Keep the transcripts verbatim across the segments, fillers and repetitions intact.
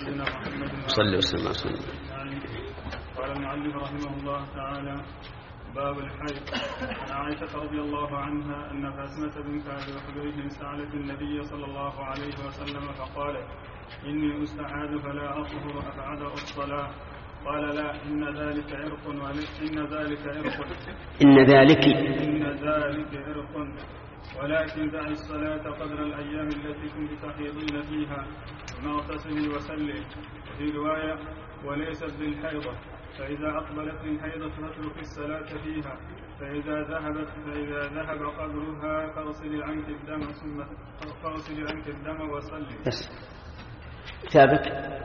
نبينا محمد صلى وسلم وسلم. قال المؤلف رحمه الله تعالى: باب الحيض. عن عائشة رضي الله عنها أن فاطمة بنت أبي حبيش سألت النبي صلى الله عليه وسلم فقالت: إني أستعاذ فلا أطهر أفعدأ الصلاة. قال: لا، إن ذلك عرق إن ذلك عرق إن ذلك إن ذلك عرق ولكن دع الصلاة قدر الأيام التي كنت تحيضين فيها ثم اغتسلي وسلي. وفي رواية: وليست بالحيضة، فإذا أقبلت الحيضة فاترك الصلاة فيها، فإذا ذهبت فإذا ذهب قدرها فاغسلي عنك الدم ثم فاغسلي عنك الدم وصلي. بس ثابت.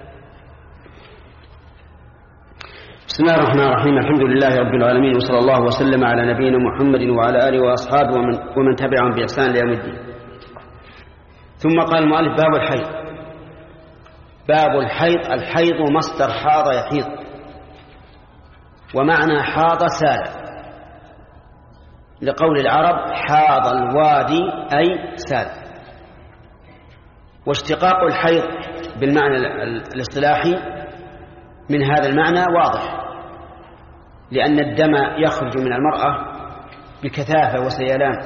بسم الله الرحمن الرحيم. الحمد لله رب العالمين، وصلى الله وسلم على نبينا محمد وعلى آله وأصحابه ومن, ومن تبعهم بإحسان إلى يوم الدين. ثم قال المؤلف: باب الحيض. باب الحيض. الحيض مصدر حاض يحيض، ومعنى حاض سال، لقول العرب: حاض الوادي أي سال. واشتقاق الحيض بالمعنى الاصطلاحي من هذا المعنى واضح، لأن الدم يخرج من المرأة بكثافة وسيلان،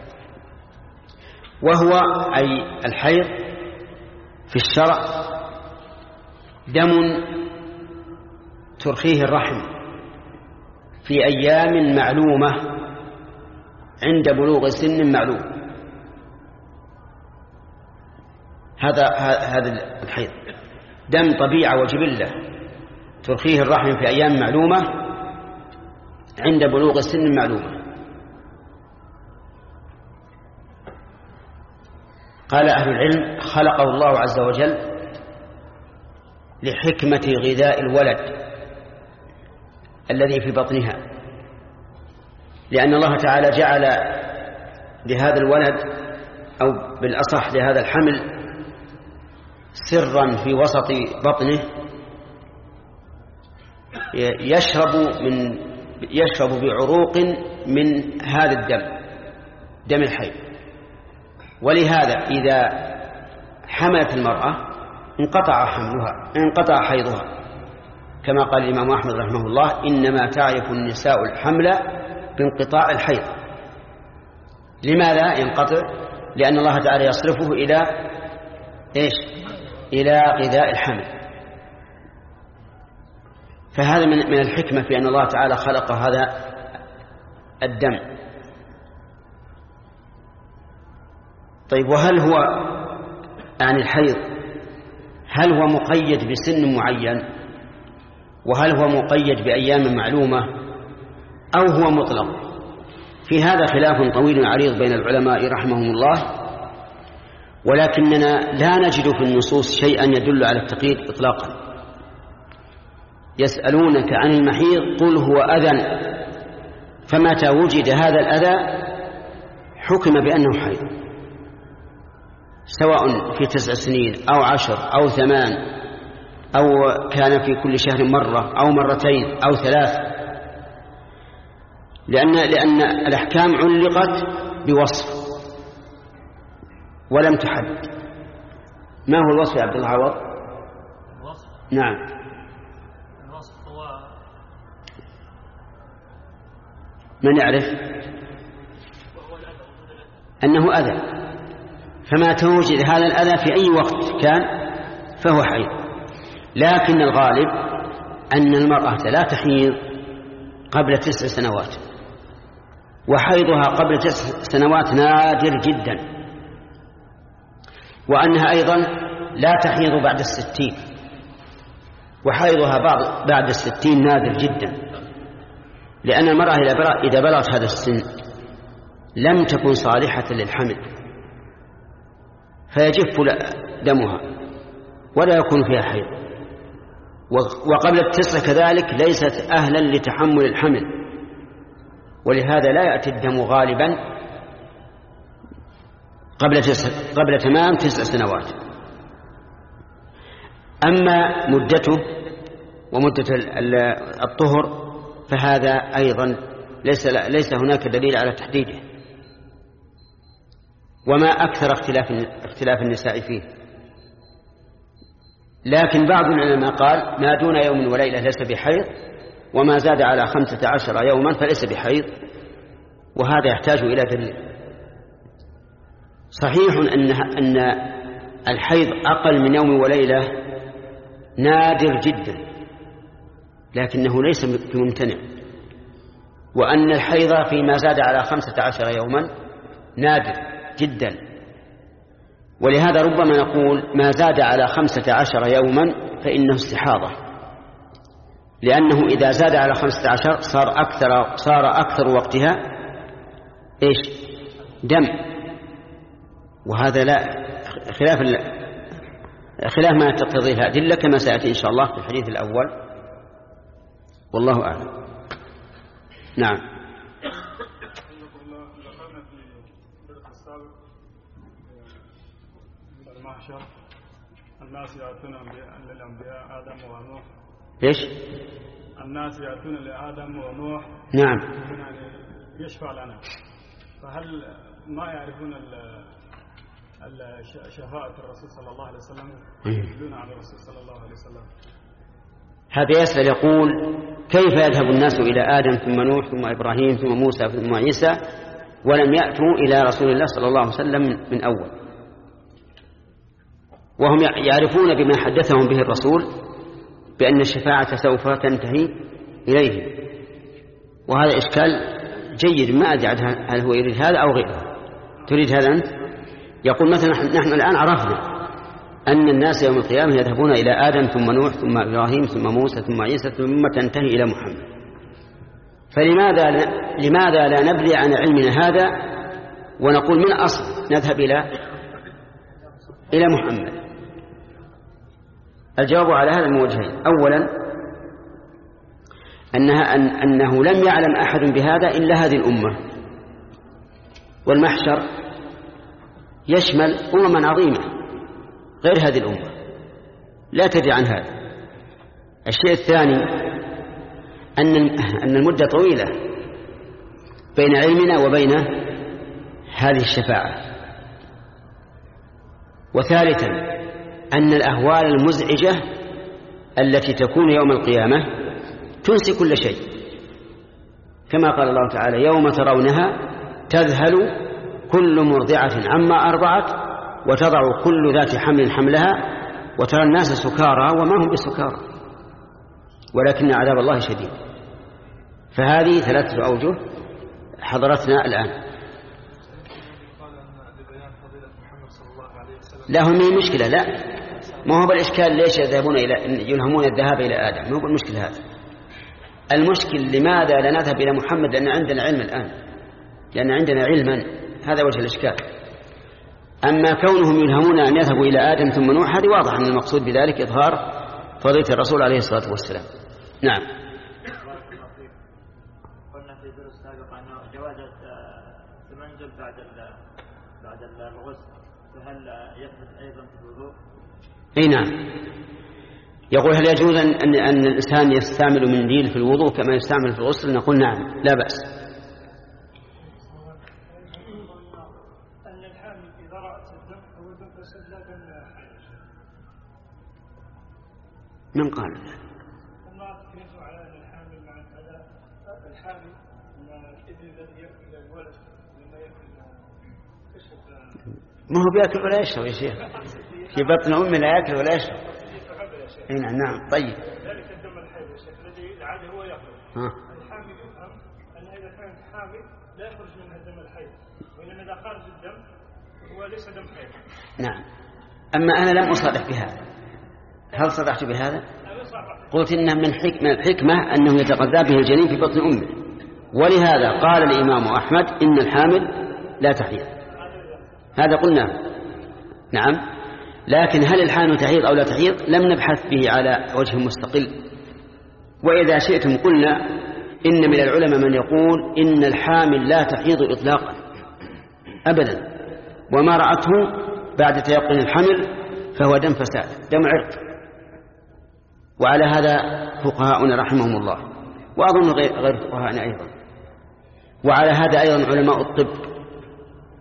وهو أي الحيض في الشرع دم ترخيه الرحم في أيام معلومة عند بلوغ سن معلوم. هذا هذا الحيض دم طبيعة وجبلة ترخيه الرحم في أيام معلومة عند بلوغ سن معلومة. قال أهل العلم: خلقه الله عز وجل لحكمة غذاء الولد الذي في بطنها، لأن الله تعالى جعل لهذا الولد أو بالأصح لهذا الحمل سرا في وسط بطنه يشرب من يشرب بعروق من هذا الدم، دم الحيض. ولهذا إذا حملت المرأة انقطع حملها انقطع حيضها، كما قال الإمام أحمد رحمه الله: إنما تعرف النساء الحمل بانقطاع الحيض. لماذا ينقطع؟ لأن الله تعالى يصرفه إلى إيش؟ إلى غذاء الحمل. فهذا من الحكمة في أن الله تعالى خلق هذا الدم. طيب، وهل هو عن الحيض هل هو مقيد بسن معين، وهل هو مقيد بأيام معلومة، أو هو مطلق؟ في هذا خلاف طويل عريض بين العلماء رحمهم الله، ولكننا لا نجد في النصوص شيئا يدل على التقييد إطلاقا. يسألونك عن المحيض قل هو أذى، فمتى وجد هذا الأذى حكم بأنه حيض، سواء في تسع سنين أو عشر أو ثمان، أو كان في كل شهر مرة أو مرتين أو ثلاث، لأن, لأن الأحكام علقت بوصف ولم تحدد. ما هو الوصف يا عبد الله عوض؟ الوصف نعم الوصف هو من يعرف أنه أذى، فما توجد هذا الأذى في أي وقت كان فهو حيض. لكن الغالب أن المرأة لا تحيض قبل تسع سنوات، وحيضها قبل تسع سنوات نادر جدا، وأنها أيضا لا تحيض بعد الستين، وحيضها بعد الستين نادر جدا، لأن المرأة إذا بلغت هذا السن لم تكن صالحة للحمل فيجف دمها ولا يكون فيها حيض، وقبل التسع كذلك ليست أهلا لتحمل الحمل، ولهذا لا يأتي الدم غالبا قبل, تسع قبل تمام تسع سنوات. أما مدته ومدة الطهر فهذا أيضا ليس, ليس هناك دليل على تحديده، وما أكثر اختلاف, اختلاف النساء فيه. لكن بعض العلماء قال ما دون يوم وليلة ليس بحيض، وما زاد على خمسة عشر يوما فليس بحيض، وهذا يحتاج إلى دليل. صحيح أن أن الحيض أقل من يوم وليلة نادر جدا، لكنه ليس بممتنع، وأن الحيض فيما زاد على خمسة عشر يوما نادر جدا، ولهذا ربما نقول ما زاد على خمسة عشر يوما فإنه استحاضة، لأنه إذا زاد على خمسة عشر صار أكثر, صار أكثر وقتها إيش؟ دم، وهذا لا خلاف خلاف ما تقتضيه الأدلة كما سيأتي إن شاء الله في الحديث الأول، والله أعلم. نعم. ذكرنا في الدرس السابق في المحشر الناس يأتون للأنبياء آدم ونوح. إيش؟ الناس يأتون لآدم ونوح. نعم. يعني يشفع لنا، فهل ما يعرفون شفاعة الرسول صلى الله عليه وسلم يدلون على الرسول صلى الله عليه وسلم؟ هذا يسأل يقول كيف يذهب الناس إلى آدم ثم نوح ثم إبراهيم ثم موسى ثم عيسى ولم يأتوا إلى رسول الله صلى الله عليه وسلم من أول، وهم يعرفون بما حدثهم به الرسول بأن الشفاعة سوف تنتهي إليه، وهذا إشكال جيد. ما أدري هل هو يريد هذا أو غيره. تريد هذا أنت؟ يقول مثلا نحن الآن عرفنا أن الناس يوم القيامة يذهبون إلى آدم ثم نوح ثم إبراهيم ثم موسى ثم عيسى ثم تنتهي إلى محمد، فلماذا لماذا لا نبني عن علمنا هذا ونقول من أصل نذهب إلى إلى محمد؟ الجواب على هذا من وجهين. أولا أنها أن أنه لم يعلم أحد بهذا إلا هذه الأمة، والمحشر يشمل أمما عظيمة غير هذه الأمة لا تدري عن هذا. الشيء الثاني أن أن المدة طويلة بين علمنا وبين هذه الشفاعة. وثالثا أن الأهوال المزعجة التي تكون يوم القيامة تنسي كل شيء، كما قال الله تعالى يوم ترونها تذهل كل مرضعة عما أرضعت وتضع كل ذات حمل حملها وترى الناس سكارى وما هم بسكارى ولكن عذاب الله شديد. فهذه ثلاثة أوجه حضرتنا الآن. لا هم من مشكلة، لا ما هو بالإشكال ليش يذهبون إلى يلهمون الذهاب إلى آدم، ما هو بالمشكلة هذا. المشكل لماذا لا نذهب إلى محمد؟ لأن عندنا علم الآن، لأن عندنا علما، هذا وجه الإشكال. أما كونهم يلهمون أن يذهبوا إلى آدم ثم نوح هذه واضح أن المقصود بذلك إظهار فضيلة الرسول عليه الصلاة والسلام. نعم. قلنا في الدروس السابقة أنه جواز المنزل بعد بعد الغسل، فهل يثبت أيضا في الوضوء؟ أي نعم. يقول هل يجوز أن أن الإنسان يستعمل منديل في الوضوء كما يستعمل في الغسل؟ نقول نعم لا بأس. من قال لا؟ ما هو بيأكل ولا يشرب يا شيخ، في بطن أمه لا يأكل ولا يشرب. نعم نعم. طيب ذلك الدم الحيض يا شيخ الذي العادة هو يأكل. الحامل يفهم أن إذا كانت حامل لا يخرج منها دم الحيض، وإنما إذا خرج الدم هو ليس دم حيض. نعم. أما أنا لم أصرح بهذا. هل صرحت بهذا؟ قلت إنه من حكمة الحكمة أنه يتغذى به الجنين في بطن أمه، ولهذا قال الإمام أحمد إن الحامل لا تحيض، هذا قلنا. نعم. لكن هل الحامل تحيض أو لا تحيض لم نبحث به على وجه مستقل. وإذا شئتم قلنا إن من العلماء من يقول إن الحامل لا تحيض إطلاقا أبدا، وما رأته بعد تيقن الحمل فهو دم فساد، دم عرق. وعلى هذا فقهاؤنا رحمهم الله، وأظن غير فقهاءنا أيضا. وعلى هذا أيضا علماء الطب،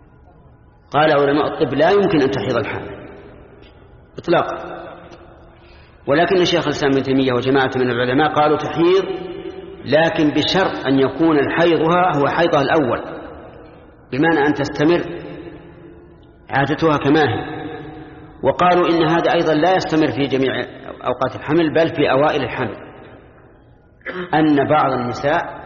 قال علماء الطب لا يمكن أن تحيض الحامل إطلاقا، ولكن الشيخ الإسلام ابن تيمية وجماعة من العلماء قالوا تحيض، لكن بشرط أن يكون الحيضها هو حيضها الأول، بمعنى أن تستمر عادتها كما هي. وقالوا إن هذا أيضا لا يستمر في جميع أوقات الحمل بل في أوائل الحمل، أن بعض النساء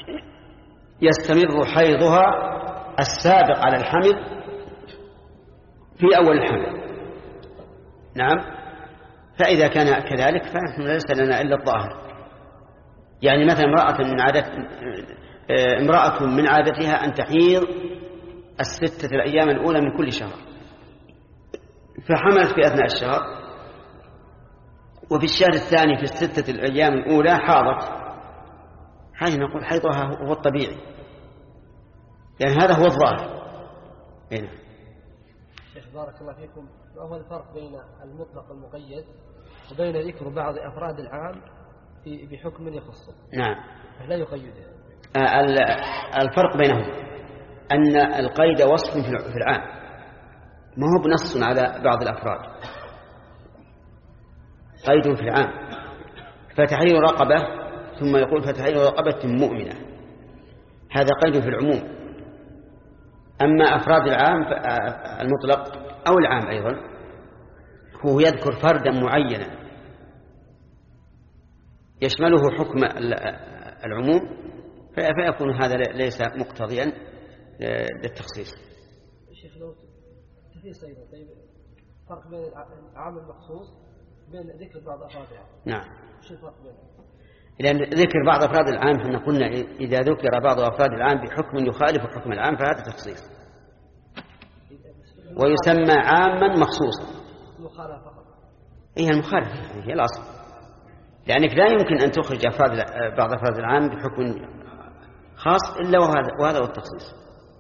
يستمر حيضها السابق على الحمل في أول الحمل. نعم. فإذا كان كذلك فنحن ليس لنا إلا الظاهر. يعني مثلا امرأة من عادة امرأة من عادتها أن تحيض الستة الأيام الأولى من كل شهر، فحملت في أثناء الشهر، وفي الشهر الثاني في الستة الأيام الأولى حاضت، هذه نقول حيضها هو الطبيعي، يعني هذا هو الظاهر. هنا شيخ بارك الله فيكم، ما هو الفرق بين المطلق والمقيد وبين ذكر بعض أفراد العام بحكم يخصه؟ نعم. لا يقيده. الفرق بينهم أن القيد وصف في العام، ما هو بنص على بعض الأفراد، قيد في العام. فتحرير رقبة، ثم يقول فتحرير رقبة مؤمنة، هذا قيد في العموم. أما أفراد العام المطلق أو العام أيضا هو يذكر فردا معينا يشمله حكم العموم، فيكون هذا ليس مقتضيا للتخصيص. شيخ لو تخصيص أيضا، طيب فرق بين العام المخصوص بين ذكر بعض أفراد العام؟ نعم. شو الفرق بينهم؟ لأن ذكر بعض أفراد العام احنا قلنا إذا ذكر بعض أفراد العام بحكم يخالف حكم العام فهذا تخصيص، ويسمى عاما مخصوصا. المخالفة فقط. هي المخالفة هي الأصل، لأنك لا يمكن أن تخرج أفراد بعض أفراد العام بحكم خاص إلا وهذا وهذا هو التخصيص.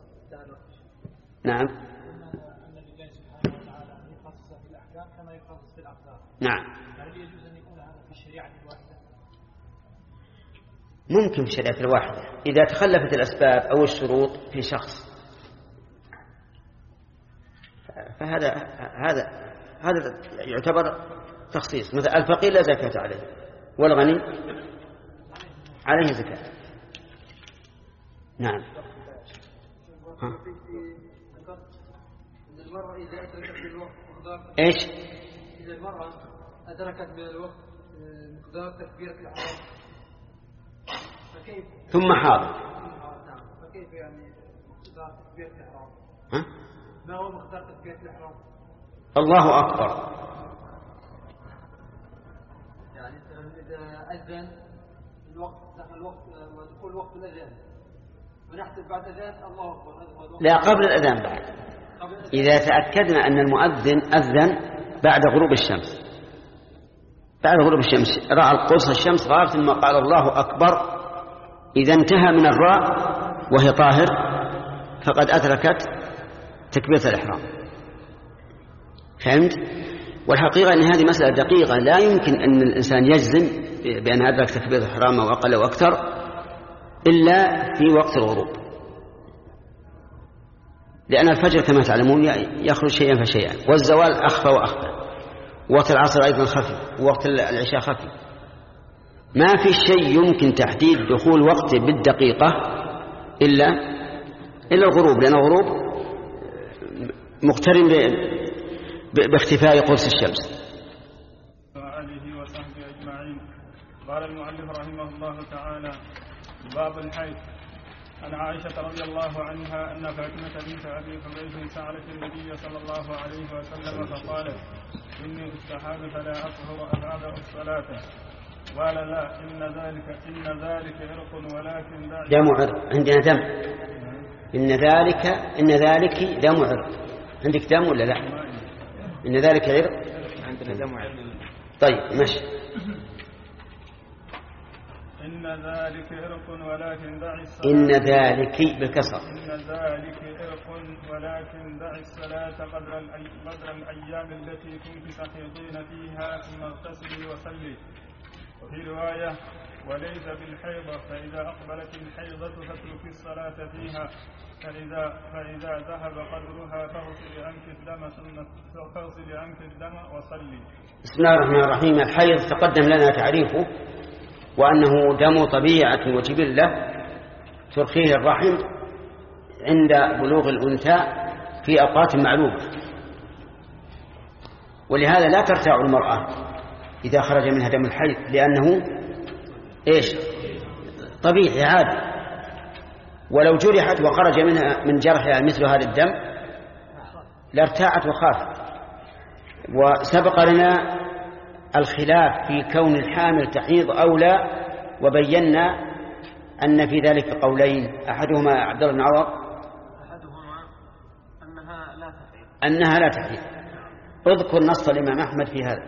نعم. نعم. ممكن في الشريعة الواحدة إذا تخلفت الأسباب أو الشروط في شخص، فهذا هذا هذا يعتبر تخصيص. مثل الفقير لا زكاة عليه، والغني عليه زكاة. نعم. ها. إيش؟ إذا المرأة أدركت من الوقت مقدار تكبيرة الإحرام فكيف؟ ثم حاضر. فكيف يعني مقدار تكبيرة الإحرام؟ ها؟ ما هو مقدار تكبيرة الإحرام؟ الله أكبر. يعني إذا أذن الوقت دخل الوقت ودخول وقت الأذان ونحسب بعد الأذان الله أكبر، هذا هو الوقت. لا، قبل الأذان بعد. إذا تأكدنا أن المؤذن أذن بعد غروب الشمس، بعد غروب الشمس رأى القرص الشمس غاب ثم قال الله أكبر، إذا انتهى من الراء وهي طاهر فقد أدركت تكبيرة الإحرام. فهمت؟ والحقيقة أن هذه مسألة دقيقة، لا يمكن أن الإنسان يجزم بأن أدرك تكبيرة الإحرام أو أقل أو أكثر إلا في وقت الغروب، لأن الفجر كما تعلمون يخرج شيئا فشيئا، والزوال أخفى وأخفى، وقت العصر أيضا خفي، ووقت العشاء خفي. ما في شيء يمكن تحديد دخول وقته بالدقيقة إلا إلا الغروب، لأن الغروب مقترن باختفاء قرص الشمس. وآله وصحبه أجمعين. قال المؤلف رحمه الله تعالى: باب الحيض. عن عائشة رضي الله عنها أن فاطمة بنت أبي حبيش سألت النبي صلى الله عليه وسلم فقالت: إني أستحاض فلا أطهر أبعد الصلاة. قال: لا، إن ذلك إن ذلك عرق ولكن دم عرق. عندنا دم. إن ذلك إن ذلك دم عرق. عندك دم ولا لا؟ إن ذلك عرق. عندنا دم عرق. طيب ماشي. إن ذلك عرق ولكن دع الصلاة. إن ذلك بالكسر. إن ذلك عرق ولكن دع الصلاة قدر قدر الأيام التي كنت تحيضين فيها ثم اغتسلي وصلي. وفي رواية: وليس بالحيضة، فإذا أقبلت الحيضة فاترك الصلاة فيها، فإذا, فإذا ذهب قدرها فاغسل عنك الدم ثم فاغسل عنك الدم وصلي. بسم الله الرحمن الرحيم. الحيض تقدم لنا تعريفه، وأنه دم طبيعة وجبلة ترخيه الرحم عند بلوغ الأنثى في أوقات معلومة، ولهذا لا ترتاع المرأة إذا خرج منها دم الحيض، لأنه إيش؟ طبيعي عادي. ولو جرحت وخرج منها من جرحها مثل هذا الدم لارتاعت وخافت. وسبق لنا الخلاف في كون الحامل تحيض أو لا، وبينا أن في ذلك قولين، أحدهما عبد الله بن عوض أحدهما أنها لا تحيض أنها لا تحيض. اذكر نص الإمام أحمد في هذا.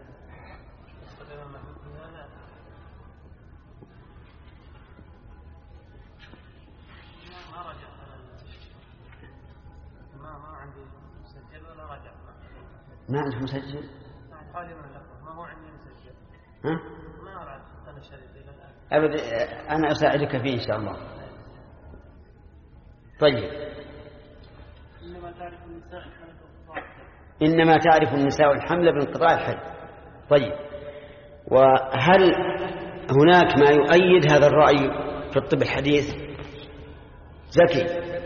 ما عندك مسجل؟ ما هو عندي مسجل. ها؟ ما أعرف أنا شريط إلى الآن. أبدا، أنا أساعدك فيه إن شاء الله. طيب. إنما تعرف النساء الحمل بانقطاع الحيض. إنما تعرف النساء الحمل بانقطاع الحيض. طيب. وهل هناك ما يؤيد هذا الرأي في الطب الحديث؟ زكي.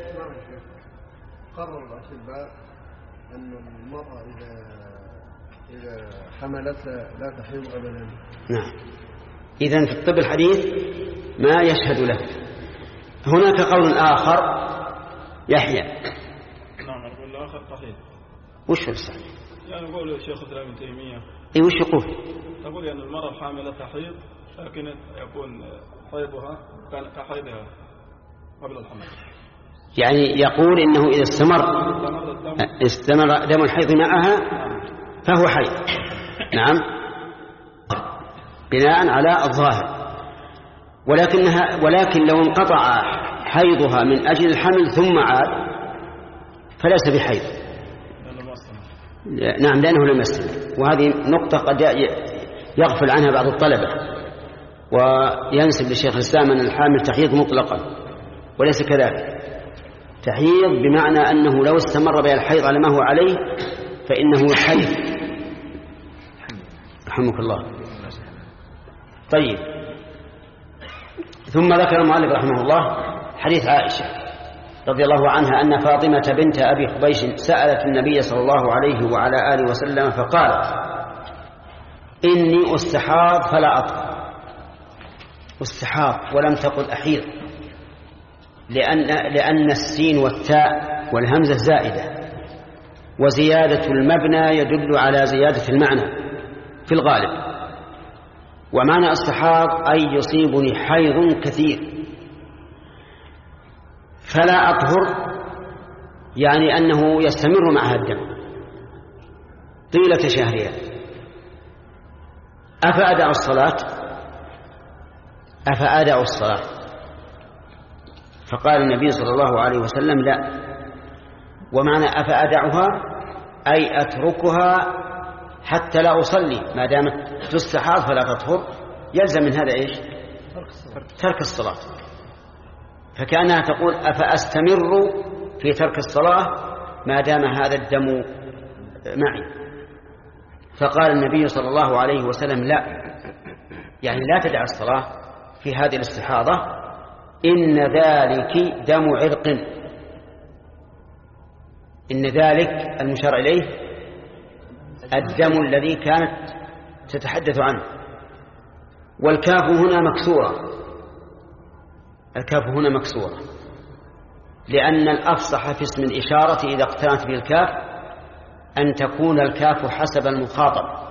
قرر الأطباء أن المرأة إذا إذا حملت لا تحيض أبدا. نعم. إذن في الطب الحديث ما يشهد له. هناك قول آخر يحيى. نعم، القول الآخر تحيض. وش هو الصحيح؟ يعني يقول الشيخ الإسلام ابن تيمية. إيه وش يقول؟ تقول أن المرأة الحاملة تحيض، لكن يكون حيضها كحيضها قبل الحمل. يعني يقول إنه إذا استمر استمر دم الحيض معها فهو حيض. نعم، بناء على الظاهر. ولكنها ولكن لو انقطع حيضها من أجل الحمل ثم عاد فليس بحيض. نعم، لأنه لم يستمر. وهذه نقطة قد يغفل عنها بعض الطلبة وينسب للشيخ الإسلام أن الحامل تحيض مطلقا، وليس كذلك. تحيض بمعنى أنه لو استمر بها الحيض على ما هو عليه فإنه حيض. رحمك الله. طيب، ثم ذكر المؤلف رحمه الله حديث عائشة رضي الله عنها أن فاطمة بنت أبي حبيش سألت النبي صلى الله عليه وعلى آله وسلم فقالت: إني أستحاض فلا أطهر. أستحاض ولم تقل أحيض، لأن, لأن السين والتاء والهمزة زائدة، وزيادة المبنى يدل على زيادة المعنى في الغالب. ومعنى استحاض أي يصيبني حيض كثير. فلا أطهر يعني أنه يستمر معها الدم طيلة شهرها. أفأدع الصلاة أفأدع الصلاة فقال النبي صلى الله عليه وسلم: لا. ومعنى أفأدعها أي أتركها حتى لا أصلي، ما دامت تستحاض فلا تطهر، يلزم من هذا إيش؟ ترك الصلاة. فكأنها تقول: أفأستمر في ترك الصلاة ما دام هذا الدم معي. فقال النبي صلى الله عليه وسلم: لا، يعني لا تدع الصلاة في هذه الاستحاضة، إن ذلك دم عرق. إن ذلك المشار إليه الدم الذي كانت تتحدث عنه. والكاف هنا مكسورة، الكاف هنا مكسورة لأن الأفصح في اسم الإشارة إذا اقترنت بالكاف أن تكون الكاف حسب المخاطب.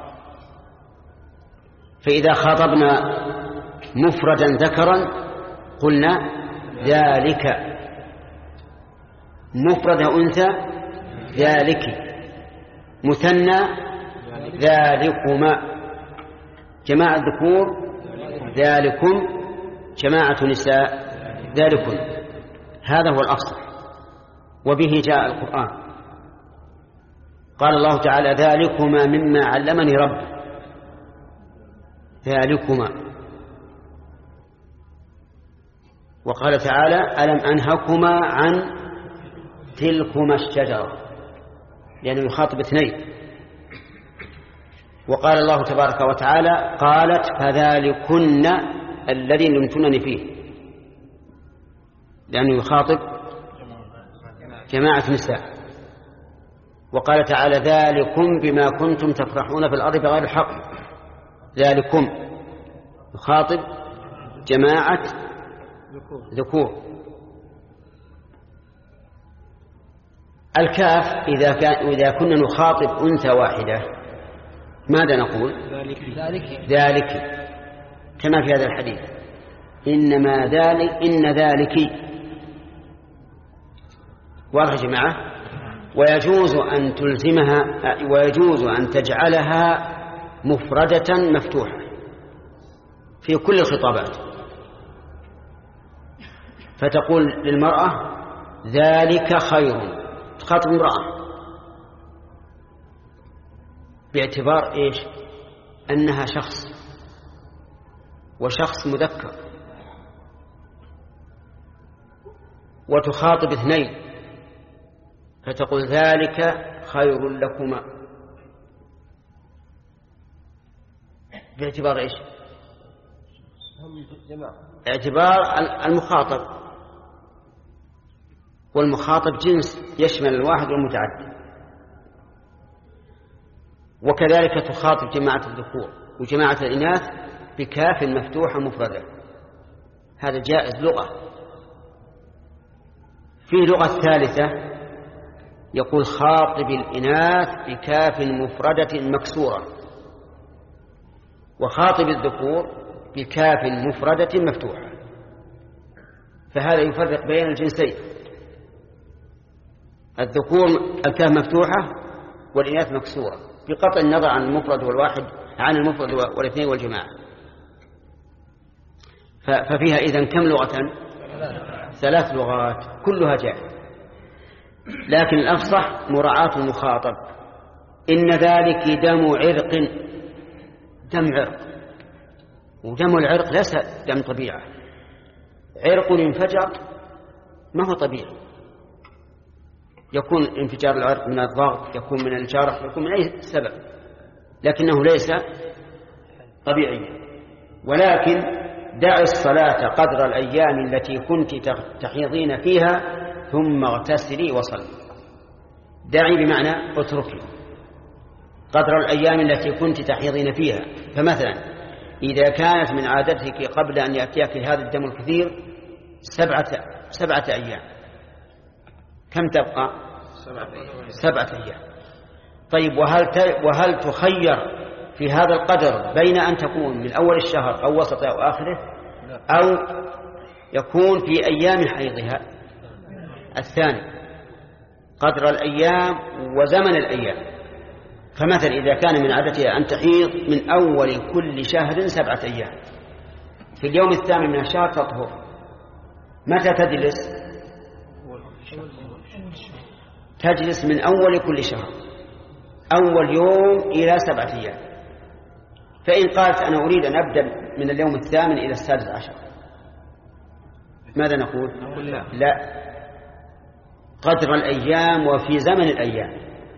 فإذا خاطبنا مفردا ذكرا قلنا ذلك، مفرد أنثى ذلك، مثنى ذلكما، جماعة ذكور ذلكم، جماعة نساء ذلكم. هذا هو الأفصح، وبه جاء القرآن. قال الله تعالى: ذلكما مما علمني ربي. ذلكما وقال تعالى ألم أنهكما عن تلكما الشجرة، لأنه يخاطب اثنين. وقال الله تبارك وتعالى قالت فذلكن الذي لمتنني فيه، لأنه يخاطب جماعة نساء. وقال تعالى ذلكم بما كنتم تفرحون في الأرض بغير الحق، ذلكم يخاطب جماعة ذكور. الكاف إذا, كان إذا كنا نخاطب أنثى واحدة ماذا نقول؟ ذلك ذلك كما في هذا الحديث إنما ذلك إن ذلك. واضح يا جماعة؟ ويجوز أن تلزمها ويجوز أن تجعلها مفردة مفتوحة في كل الخطابات، فتقول للمرأة ذلك خير، تخاطب امرأة باعتبار إيش؟ أنها شخص وشخص مذكر، وتخاطب اثنين فتقول ذلك خير لكما باعتبار إيش؟ اعتبار المخاطب، والمخاطب جنس يشمل الواحد والمتعدد. وكذلك تخاطب جماعة الذكور وجماعة الإناث بكاف مفتوحة مفردة، هذا جائز لغة. في لغة ثالثة يقول خاطب الإناث بكاف مفردة مكسورة، وخاطب الذكور بكاف مفردة مفتوحة، فهذا يفرق بين الجنسين، الذكور الكاف مفتوحة والإناث مكسورة، بقطع النظر عن المفرد والواحد عن المفرد والاثنين والجماعة. ففيها إذن كم لغة؟ ثلاث لغات كلها جائزة، لكن الأفصح مراعاة المخاطب. إن ذلك دم عرق، دم عرق، ودم العرق ليس دم طبيعة، عرق انفجر ما هو طبيعي، يكون انفجار العرق من الضغط، يكون من الجرح، يكون من أي سبب، لكنه ليس طبيعيا. ولكن دع الصلاة قدر الأيام التي كنت تحيضين فيها ثم اغتسلي وصلي. دعي بمعنى اتركي قدر الأيام التي كنت تحيضين فيها. فمثلا إذا كانت من عادتك قبل أن يأتيك هذا الدم الكثير سبعة, سبعة أيام، كم تبقى؟ سبعة أيام. طيب وهل, وهل تخير في هذا القدر بين أن تكون من أول الشهر أو وسطه أو آخره، أو يكون في أيام حيضها الثاني قدر الأيام وزمن الأيام؟ فمثلا إذا كان من عادتها أن تحيض من أول كل شهر سبعة أيام، في اليوم الثامن من الشهر تطهر، متى تجلس؟ تجلس من أول كل شهر أول يوم إلى سبعة أيام. فإن قالت أنا أريد أن أبدأ من اليوم الثامن إلى السادس عشر، ماذا نقول؟ لا, لا. قدر الأيام وفي زمن الأيام،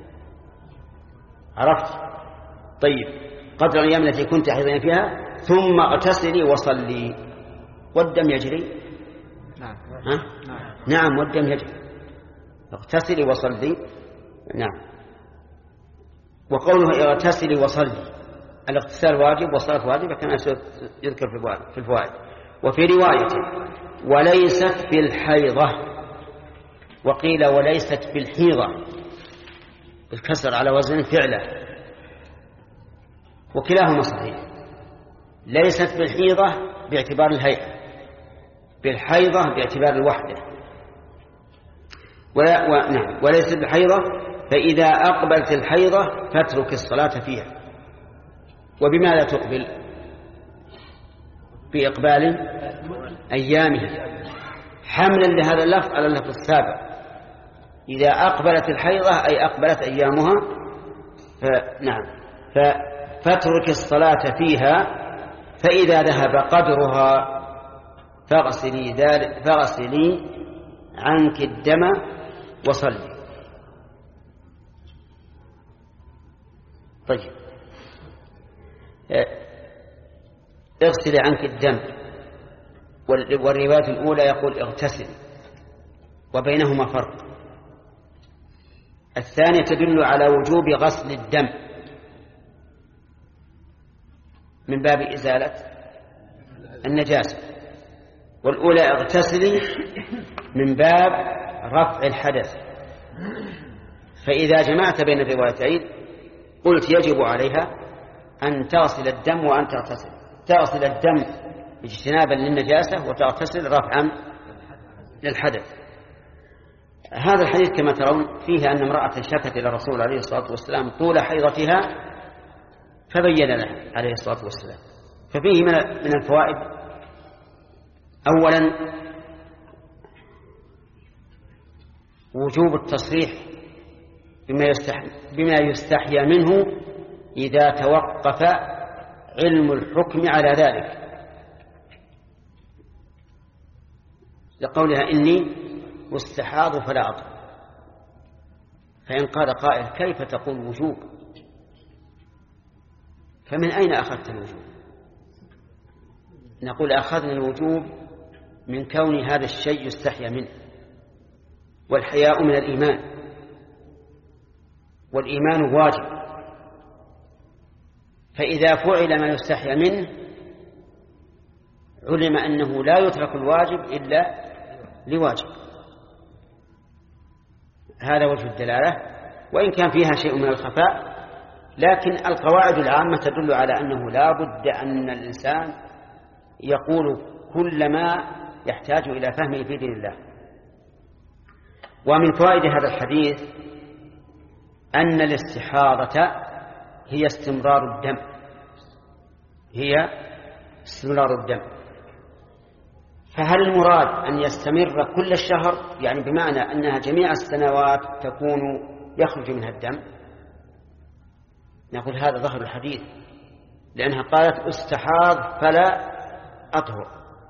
عرفت؟ طيب قدر الأيام التي كنت حيضين فيها ثم اغتسلي وصلي، والدم يجري. نعم. ها؟ نعم. نعم والدم يجري، اغتسلي وصلي. نعم. وقوله اغتسلي وصلي، الاغتسال واجب والصلاة واجب كما يذكر في الفوائد. وفي رواية وليست في الحيضة، وقيل وليست في الحيضة بالكسر على وزن فعله، وكلاهما صحيح. ليست بالحيضة باعتبار الهيئة، بالحيضة باعتبار الوحدة. ولا و... نعم. وليست بالحيضة فإذا أقبلت الحيضة فاترك الصلاة فيها. وبماذا تقبل؟ بإقبال أيامها، حملا لهذا اللفظ على اللفظ السابق. إذا أقبلت الحيضة أي أقبلت أيامها، فنعم فتترك الصلاة فيها، فإذا ذهب قدرها فاغسلي ذلك فاغسلي عنك الدم وصلي. طيب، اغسلي عنك الدم، والرواية الأولى يقول اغتسل، وبينهما فرق. الثانية تدل على وجوب غسل الدم من باب إزالة النجاسة، والأولى اغتسلي من باب رفع الحدث. فإذا جمعت بين الروايتين قلت يجب عليها أن تغسل الدم وأن تغتسل، تغسل الدم اجتنابا للنجاسة وتغتسل رفعا للحدث. هذا الحديث كما ترون فيه أن امرأة شكت إلى الرسول عليه الصلاة والسلام طول حيضتها فبين لها عليه الصلاة والسلام. ففيه من الفوائد: أولا وجوب التصريح بما يستحي, بما يستحيا منه إذا توقف علم الحكم على ذلك، لقولها إني واستحاض فلا أطهر. فإن قال قائل كيف تقول وجوب؟ فمن أين أخذت الوجوب؟ نقول أخذنا الوجوب من كون هذا الشيء يستحيا منه، والحياء من الإيمان، والإيمان واجب، فإذا فعل ما يستحيا منه علم أنه لا يترك الواجب إلا لواجب. هذا وجه الدلالة، وإن كان فيها شيء من الخفاء، لكن القواعد العامة تدل على أنه لا بد أن الإنسان يقول كل ما يحتاج إلى فهمه في دين الله. ومن فوائد هذا الحديث أن الاستحاضة هي استمرار الدم، هي استمرار الدم. فهل المراد أن يستمر كل الشهر، يعني بمعنى أنها جميع السنوات تكون يخرج منها الدم؟ نقول هذا ظهر الحديث، لأنها قالت استحاض فلا أطهر،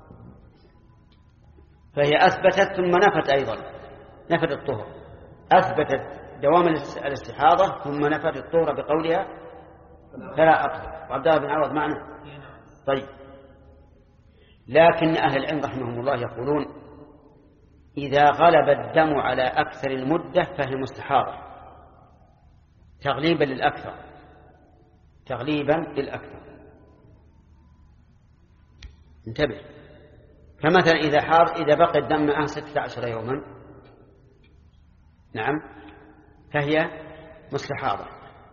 فهي أثبتت ثم نفت أيضا، نفت الطهر، أثبتت دوام الاستحاضة ثم نفت الطهر بقولها فلا أطهر. وعبد الله بن عوض معنا. طيب، لكن أهل العلم رحمهم الله يقولون إذا غلب الدم على أكثر المدة فهي مستحاضة تغليبا للأكثر، تغليبا للأكثر. انتبه، فمثلا إذا حاض إذا بقي الدم معها ستة عشر يوما، نعم، فهي مستحاضة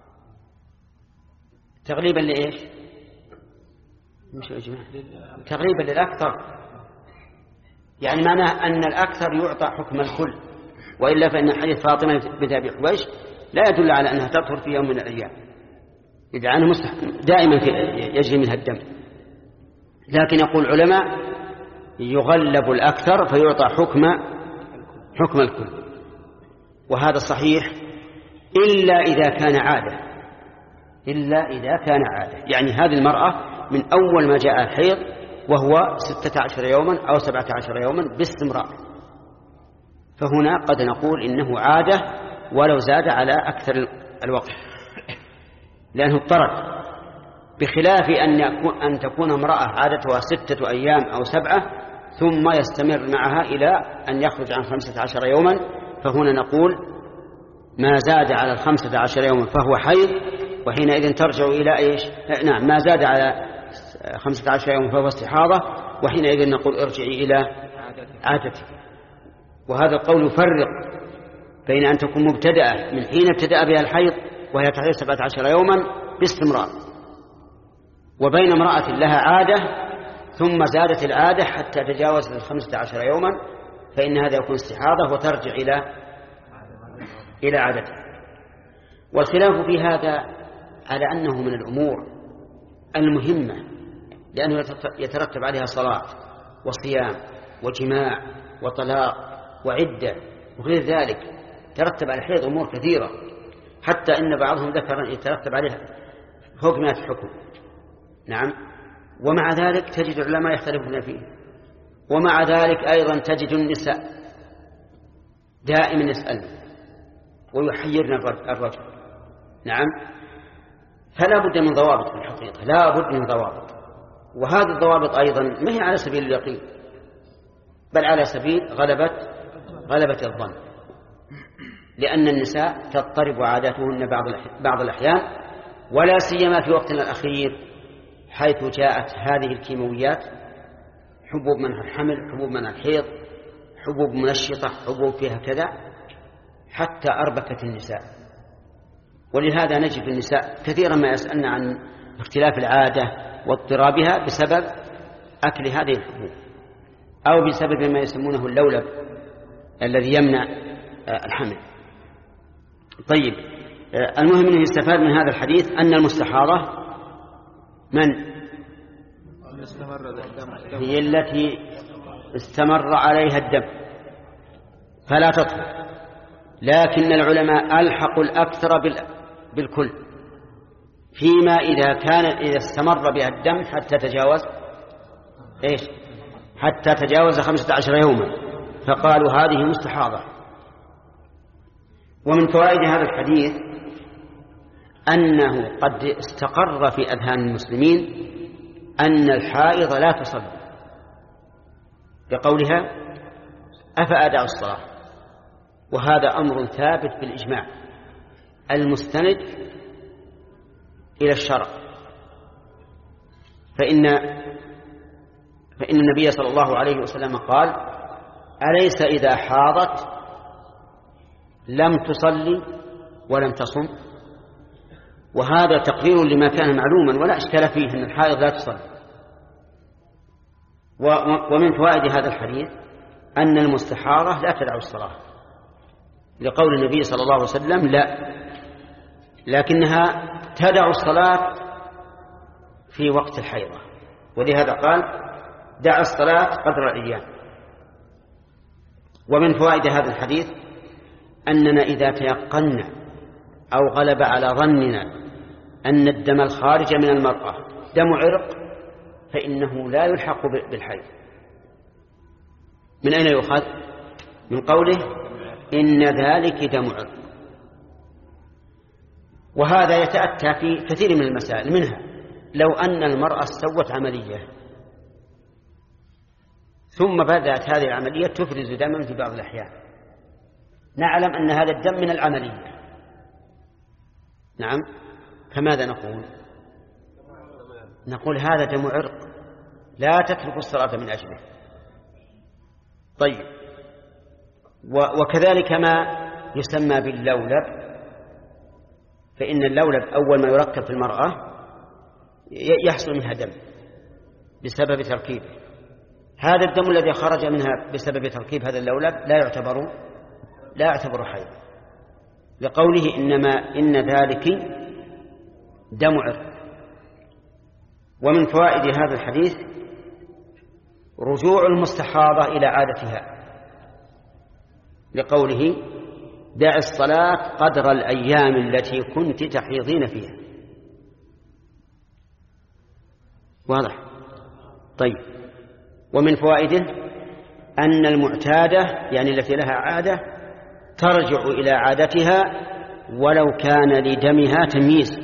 تغليبا لإيش؟ مش يا جماعة، تغليبا للأكثر، يعني معناه أن الأكثر يعطى حكم الكل، وإلا فإن حديث فاطمة بنت أبي حويش لا يدل على أنها تطهر في يوم من الأيام، إذا عنه مستح... دائما يجري منها الدم. لكن يقول العلماء يغلب الأكثر فيعطى حكم حكم الكل، وهذا صحيح إلا إذا كان عادة، إلا إذا كان عادة، يعني هذه المرأة من أول ما جاء الحيض وهو ستة عشر يوما أو سبعة عشر يوما باستمرار، فهنا قد نقول إنه عادة ولو زاد على أكثر الوقت لأنه اضطرد، بخلاف أن يكون أن تكون امرأة عادتها ستة أيام أو سبعة ثم يستمر معها إلى أن يخرج عن خمسة عشر يوما، فهنا نقول ما زاد على الخمسة عشر يوما فهو حيض، وحينئذ ترجع إلى إيش؟ نعم، ما زاد على خمسة عشر يوما فهو استحاضة، وحينئذ نقول ارجعي إلى عادتك. وهذا القول يفرق بين أن تكون مبتدأة من حين ابتدأ بها الحيض وهي تحيض سبعة عشر يوما باستمرار، وبين امرأة لها عادة ثم زادت العادة حتى تجاوز الخمسة عشر يوما، فإن هذا يكون استحاضة وترجع إلى إلى عادته. والخلاف في هذا على أنه من الأمور المهمة، لأنه يترتب عليها صلاة وصيام وجماع وطلاق وعدة وغير ذلك، ترتب على الحيض أمور كثيرة، حتى إن بعضهم ذكر أن يترتب عليها حكمات حكم. نعم، ومع ذلك تجد العلماء يختلفون فيه، ومع ذلك أيضا تجد النساء دائما يسألن ويحيرن الرجل. نعم، فلا بد من ضوابط في الحقيقة، لا بد من ضوابط. وهذه الضوابط أيضا ما هي على سبيل اليقين، بل على سبيل غلبة غلبة الظن، لأن النساء تضطرب عاداتهن بعض الأحيان، ولا سيما في وقتنا الأخير حيث جاءت هذه الكيماويات، حبوب منع الحمل، حبوب منع الحيض، حبوب منشطة، حبوب فيها كذا، حتى أربكت النساء. ولهذا نجد النساء كثيرا ما يسألن عن اختلاف العادة واضطرابها بسبب أكل هذه الحبوب، أو بسبب ما يسمونه اللولب الذي يمنع الحمل. طيب، المهم أنه يستفاد من هذا الحديث أن المستحاضة من هي التي استمر عليها الدم فلا تطهر، لكن العلماء ألحقوا الأكثر بالكل فيما إذا كان إذا استمر بها الدم حتى تجاوز إيش حتى تجاوز خمسة عشر يوما، فقالوا هذه مستحاضة. ومن فوائد هذا الحديث أنه قد استقر في أذهان المسلمين أن الحائض لا تصلي، بقولها أفأدع الصلاة، وهذا أمر ثابت بالإجماع المستند إلى الشرع. فإن فإن النبي صلى الله عليه وسلم قال: أليس إذا حاضت لم تصلي ولم تصم؟ وهذا تقرير لما كان معلوما ولا إشكال فيه أن الحائض لا تصلي. ومن فوائد هذا الحديث أن المستحاضة لا تدع الصلاة، لقول النبي صلى الله عليه وسلم: لا، لكنها تدع الصلاة في وقت الحيضة، ولهذا قال: دع الصلاة قدر الأيام. ومن فوائد هذا الحديث أننا إذا تيقنا أو غلب على ظننا أن الدم الخارج من المرأة دم عرق فإنه لا يلحق بالحيض. من أين يؤخذ؟ من قوله: إن ذلك دم عرق. وهذا يتأتى في كثير من المسائل، منها لو أن المرأة سوت عملية ثم بدأت هذه العملية تفرز دما في بعض الأحيان، نعلم أن هذا الدم من العملية، نعم، فماذا نقول؟ نقول هذا دم عرق لا تترك الصلاة من أجله. طيب، وكذلك ما يسمى باللولب، فإن اللولب أول ما يركب في المرأة يحصل منها دم بسبب تركيبه. هذا الدم الذي خرج منها بسبب تركيب هذا اللولب لا يعتبر لا يعتبر حيض، لقوله: إنما إن ذلك دم عرق. ومن فوائد هذا الحديث رجوع المستحاضة إلى عادتها، لقوله: دع الصلاة قدر الأيام التي كنت تحيضين فيها. واضح؟ طيب، ومن فوائده أن المعتادة يعني التي لها عادة ترجع إلى عادتها ولو كان لدمها تمييز.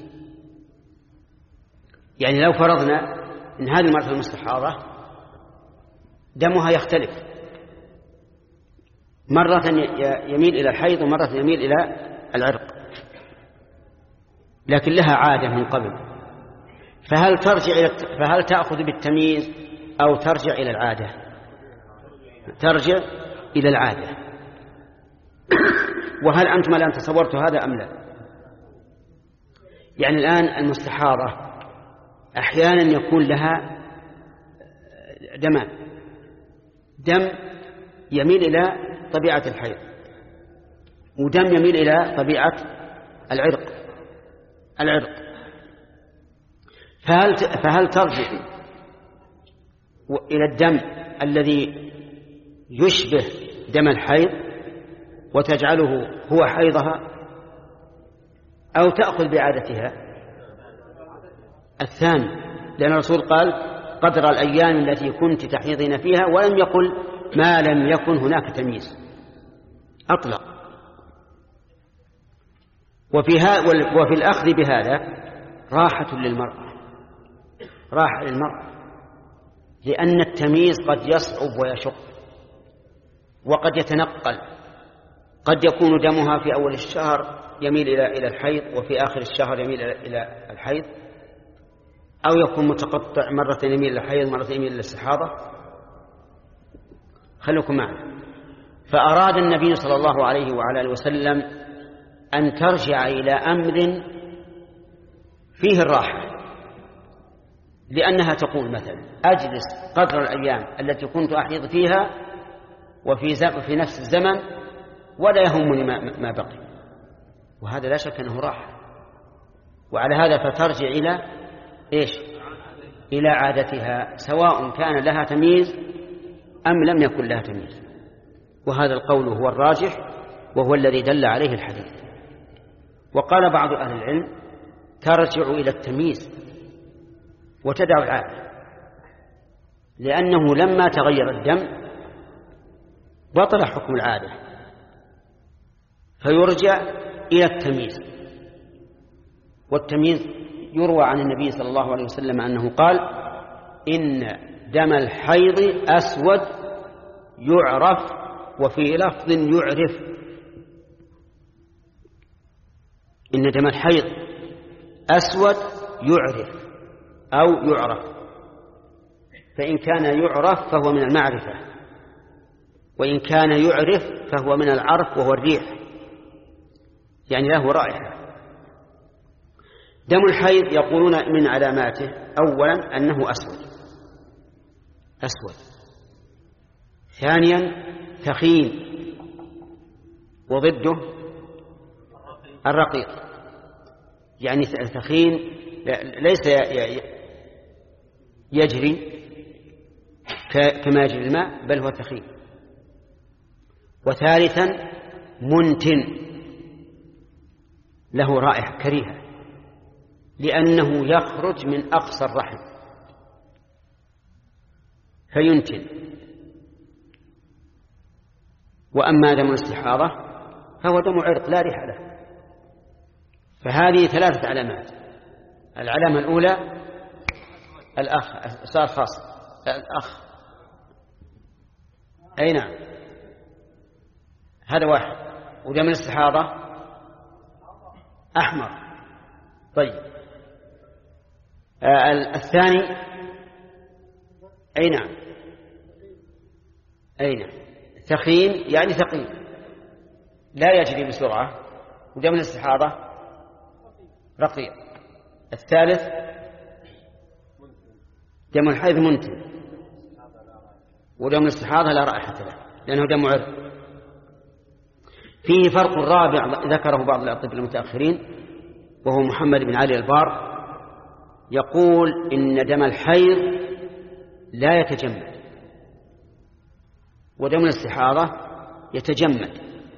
يعني لو فرضنا أن هذه المرأة المستحاضة دمها يختلف، مرة يميل إلى الحيض ومرة يميل إلى العرق، لكن لها عادة من قبل، فهل ترجع إلى فهل تأخذ بالتمييز أو ترجع إلى العادة؟ ترجع إلى العادة. وهل أنتم الآن تصورتوا هذا أم لا؟ يعني الآن المستحاضة أحيانا يكون لها دمان، دم يميل إلى طبيعة الحيض ودم يميل إلى طبيعة العرق العرق فهل فهل ترجع إلى الدم الذي يشبه دم الحيض وتجعله هو حيضها، أو تأخذ بعادتها؟ الثاني، لأن الرسول قال: قدر الأيام التي كنت تحيضين فيها، ولم يقل ما لم يكن هناك تمييز، أطلق. وفي, وفي الأخذ بهذا راحة للمرأة، راحة للمرأة، لأن التمييز قد يصعب ويشق وقد يتنقل، قد يكون دمها في أول الشهر يميل إلى إلى الحيض، وفي آخر الشهر يميل إلى الحيض، أو يكون متقطع، مرة يميل إلى الحيض مرة يميل إلى الاستحاضة. خلوكم معنا. فأراد النبي صلى الله عليه وعلى آله وسلم أن ترجع إلى أمر فيه الراحة، لأنها تقول مثلا أجلس قدر الأيام التي كنت أحيض فيها وفي في نفس الزمن ولا يهمني ما بقي، وهذا لا شك أنه راحة. وعلى هذا فترجع إلى إيش؟ إلى عادتها، سواء كان لها تمييز أم لم يكن لها تمييز. وهذا القول هو الراجح وهو الذي دل عليه الحديث. وقال بعض أهل العلم ترجع إلى التمييز وتدع العادة، لأنه لما تغير الدم بطل حكم العادة، فيرجع إلى التمييز. والتمييز يروى عن النبي صلى الله عليه وسلم أنه قال إن دم الحيض أسود يعرف، وفي لفظ يعرف، إن دم الحيض أسود يعرف أو يعرف، فإن كان يعرف فهو من المعرفة، وإن كان يعرف فهو من العرف وهو الريح، يعني له رائحة. دم الحيض يقولون من علاماته أولا أنه أسود أسود ثانيا ثخين، وضده الرقيق، يعني الثخين ليس يجري كما يجري الماء، بل هو ثخين. وثالثا منتن، له رائحة كريهة، لأنه يخرج من أقصى الرحم فينتن. وأما دم الاستحاضة فهو دم عرق لا ريح له. فهذه ثلاثة علامات. العلامة الأولى الأخ، صار خاص الأخ، أي نعم، هذا واحد. ودم الاستحاضة أحمر. طيب آه الثاني أي نعم أي نعم ثخين، يعني ثقيل لا يجري بسرعة. ودم الاستحاضة رقيق. الثالث دم الحيض منتن، ودم الاستحاضة لا رائحة له لأنه دم عرق. فيه فرق رابع ذكره بعض الأطباء المتأخرين، وهو محمد بن علي البار، يقول إن دم الحيض لا يتجمد ودم الاستحاضة يتجمد.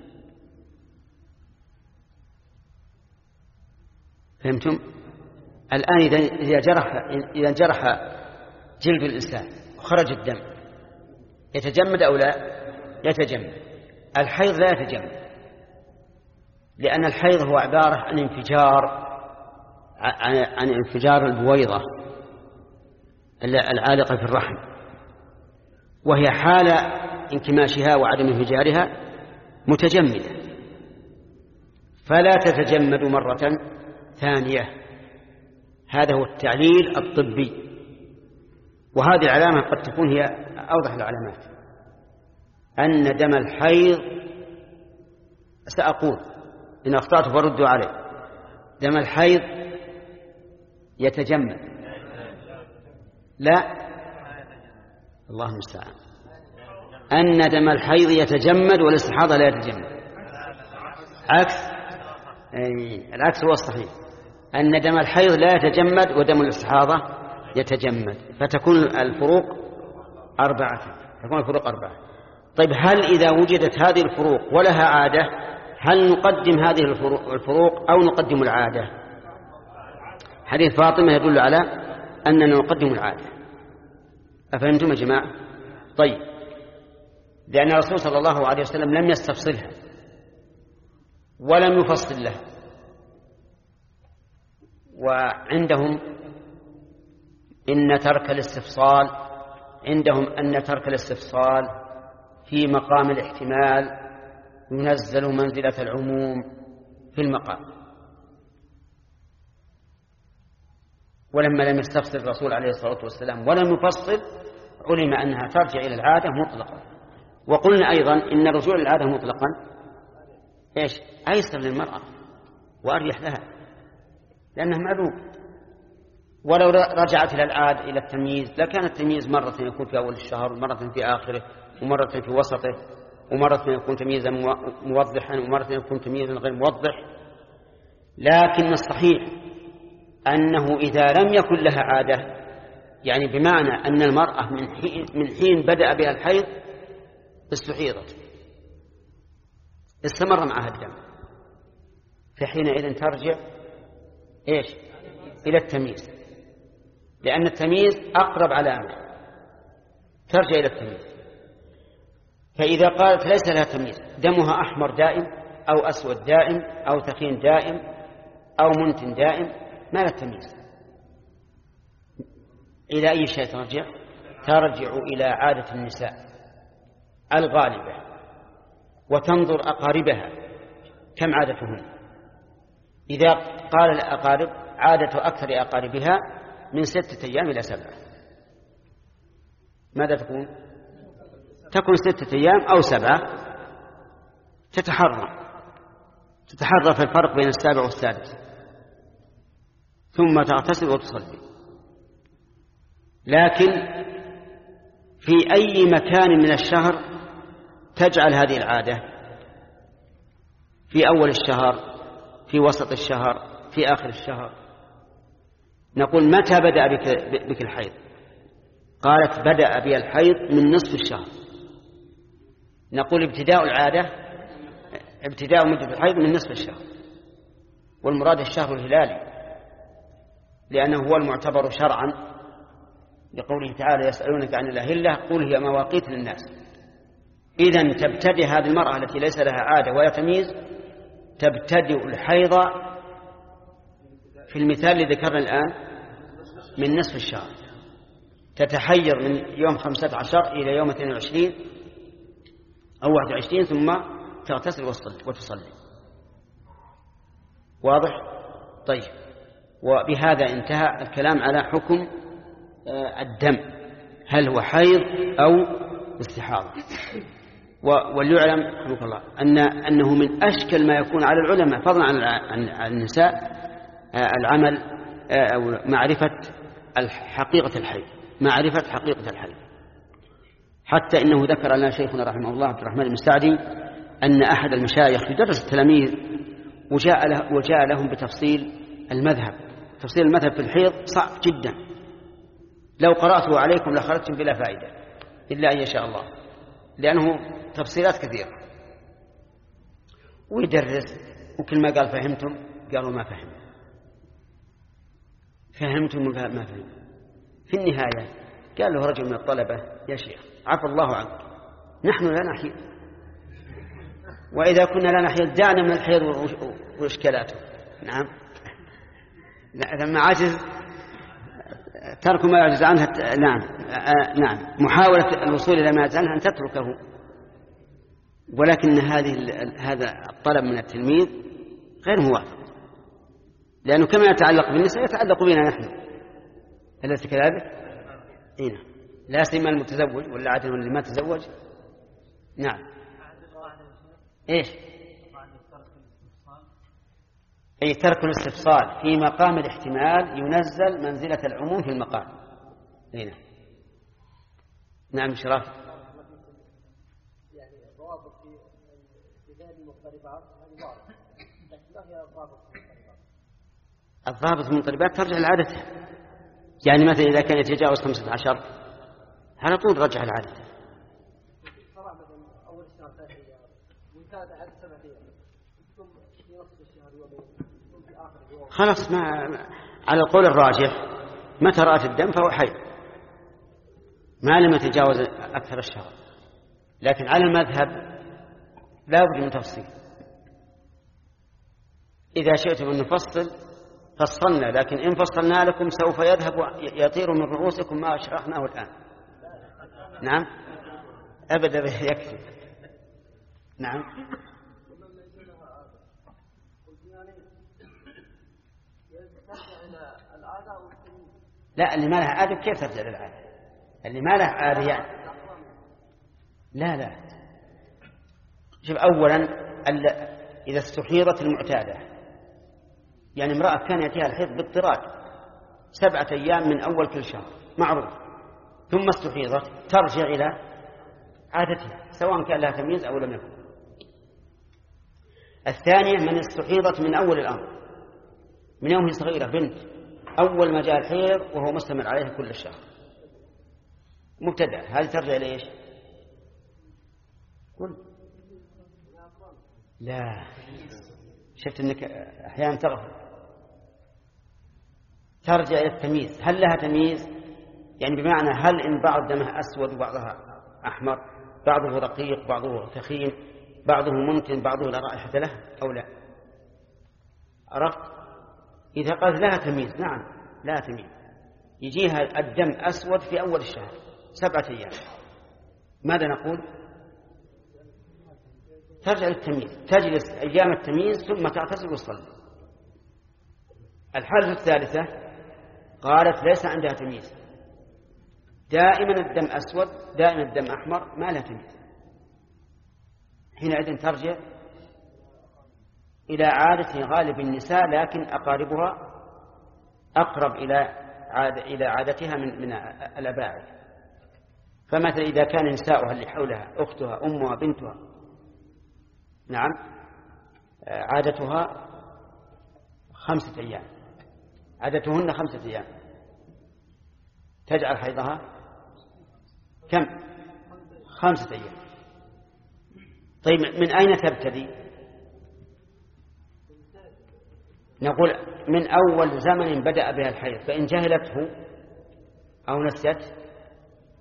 فهمتم؟ الآن إذا جرح إذا جرح جلد الإنسان وخرج الدم يتجمد أو لا؟ يتجمد. الحيض لا يتجمد، لأن الحيض هو عبارة عن انفجار عن انفجار البويضة العالقة في الرحم، وهي حال انكماشها وعدم انفجارها متجمدة، فلا تتجمد مرة ثانية. هذا هو التعليل الطبي. وهذه العلامة قد تكون هي أوضح العلامات، أن دم الحيض، سأقول إن أخطأت فردوا عليه، دم الحيض يتجمد لا الله المستعان، أن دم الحيض يتجمد والاستحاضة لا يتجمد. عكس أي العكس هو الصحيح، أن دم الحيض لا يتجمد ودم الاستحاضة يتجمد، فتكون الفروق أربعة تكون الفروق أربعة. طيب هل إذا وجدت هذه الفروق ولها عادة هل نقدم هذه الفروق أو نقدم العادة؟ حديث فاطمة يدل على أننا نقدم العادة، أفهمتم يا جماعة؟ طيب، لأن الرسول صلى الله عليه وسلم لم يستفصلها ولم يفصل لها، وعندهم إن ترك الاستفصال عندهم أن ترك الاستفصال في مقام الاحتمال ينزل منزلة العموم في المقام. ولما لم يستفصل الرسول عليه الصلاة والسلام ولم يفصل علم أنها ترجع إلى العادة مطلقا. وقلنا أيضا إن الرجوع إلى العادة مطلقا إيش؟ أيسر للمرأة وأريح لها لأنه معلوم. ولو رجعت إلى العادة إلى التمييز لكان التمييز مرة يكون في أول الشهر ومرة في آخره ومرة في وسطه ومرة يكون تمييزا موضحا ومرة يكون تمييزا غير موضح. لكن الصحيح أنه إذا لم يكن لها عادة، يعني بمعنى أن المرأة من حين, من حين بدأ بها الحيض استحيضت استمر معها الدم، فحينئذ ترجع إيش؟ إلى التمييز، لأن التمييز أقرب علامة، ترجع إلى التمييز. فإذا قالت ليس لها تمييز، دمها أحمر دائم أو أسود دائم أو ثخين دائم أو منتن دائم، ما لها تمييز، إلى أي شيء ترجع؟ ترجع إلى عادة النساء الغالبة وتنظر أقاربها كم عادتهن. إذا قال الأقارب عادة أكثر أقاربها من ستة أيام إلى سبعة، ماذا تكون؟ تكون ستة أيام أو سبعة. تتحرى تتحرى في الفرق بين السابع والسادس، ثم تغتسل وتصلي. لكن في أي مكان من الشهر تجعل هذه العادة؟ في أول الشهر، في وسط الشهر، في آخر الشهر. نقول متى بدأ بك, بك الحيض؟ قالت بدأ بي الحيض من نصف الشهر. نقول ابتداء العادة ابتداء مدة الحيض من نصف الشهر، والمراد الشهر الهلالي لأنه هو المعتبر شرعا، لقوله تعالى يسألونك عن الأهلة قل هي مواقيت للناس. إذن تبتدئ هذه المرأة التي ليس لها عادة ولا تمييز تبتدئ الحيض في المثال الذي ذكرنا الآن من نصف الشهر، تتحير من يوم خمسة عشر إلى يوم اثنين وعشرين أو واحد وعشرين، ثم تغتسل وتصلي. واضح؟ طيب، وبهذا انتهى الكلام على حكم الدم، هل هو حيض أو استحاضة. وليعلم رحمك الله أن أنه من أشكل ما يكون على العلماء فضلا عن النساء العمل أو معرفة حقيقة الحيض، معرفة حقيقة الحيض. حتى إنه ذكر لنا شيخنا رحمه الله عبد الرحمن المستعدي أن أحد المشايخ يدرس التلاميذ وجاء, له وجاء لهم بتفصيل المذهب. تفصيل المذهب في الحيض صعب جدا، لو قرأته عليكم لخرجتم بلا فائدة إلا أن يشاء الله، لأنه تفصيلات كثيرة. ويدرس وكل ما قال فهمتم قالوا ما فهم، فهمتم ما فهم. في النهاية قال له رجل من الطلبة يا شيخ عفى الله عنك، نحن لا نحيض، وإذا كنا لا نحيض دعنا من الحيض وإشكالاته. نعم، لما عجز ترك ما يعجز عنها. نعم نعم محاولة الوصول إلى ما يعجز عنها أن تتركه، ولكن هذه هذا الطلب من التلميذ غير موافق، لأنه كما يتعلق بالنساء يتعلق بنا نحن، أليس كذلك؟ إيه، لا سيما المتزوج ولا عاد اللي ما تزوج. نعم. إيش؟ أي ترك الاستفصال في مقام الاحتمال ينزل منزلة العموم في المقام. هنا. نعم شرف. يعني الضوابط في في هذه المضطربات هذه واضحة، لكن ما هي الضوابط في المضطربات؟ الضابط في المضطربات ترجع لعادتها، يعني مثلا إذا كان يتجاوز خمسة عشر على طول رجع لعادتها. صراحة مثلا أول الشهر ثلاث أيام وانتهت عدد سبع أيام ثم في نصف الشهر يومين ثم في آخر يوم. خلاص، ما على القول الراجح متى رأت الدم فهو حي. ما لم يتجاوز أكثر الشهر. لكن على المذهب لا بد من تفصيل. إذا شئتم أن نفصل فصلنا، لكن إن فصلنا لكم سوف يذهب يطير من رؤوسكم ما شرحناه الآن. نعم أبدا يكفي. نعم لا، اللي ما له عادة كيف ترجع للعادة؟ اللي ما له عادة يعني لا لا شوف، أولا إذا استحيضت المعتادة، يعني امرأة كان يأتيها الحيض باضطراد سبعة أيام من أول كل شهر معروف، ثم استحيضت ترجع إلى عادتها سواء كان لها تمييز أو لم يكن. الثانية من استحيضت من أول الأمر، من يوم صغيرة بنت أول ما جاء الحيض وهو مستمر عليها كل الشهر مبتدأ، هذه ترجع إلى إيش؟ قل لا، شفت أنك أحيانا تغفل. ترجع إلى التمييز. هل لها تمييز؟ يعني بمعنى هل إن بعض دمها أسود وبعضها أحمر، بعضه رقيق بعضه ثخين، بعضه ممتن بعضه لا رائحة له أو لا؟ عرفت؟ إذا قال لها تمييز، نعم لا تمييز، يجيها الدم أسود في أول الشهر سبعة أيام، ماذا نقول؟ ترجع للتمييز، تجلس أيام التمييز ثم تعتزل وتصلي. الحالة الثالثة قالت ليس عندها تمييز، دائما الدم أسود دائما الدم أحمر، ما لها تمييز، حينئذ ترجع إلى عادة غالب النساء، لكن أقاربها أقرب إلى عادة إلى عادتها من من الأباعد. فمثلا إذا كان نساؤها اللي حولها أختها أمها بنتها، نعم عادتها خمسة أيام، عادتهن خمسة أيام، تجعل حيضها كم؟ خمسة أيام. طيب من أين تبتدي؟ نقول من أول زمن بدأ بها الحيض، فإن جهلته أو نسيت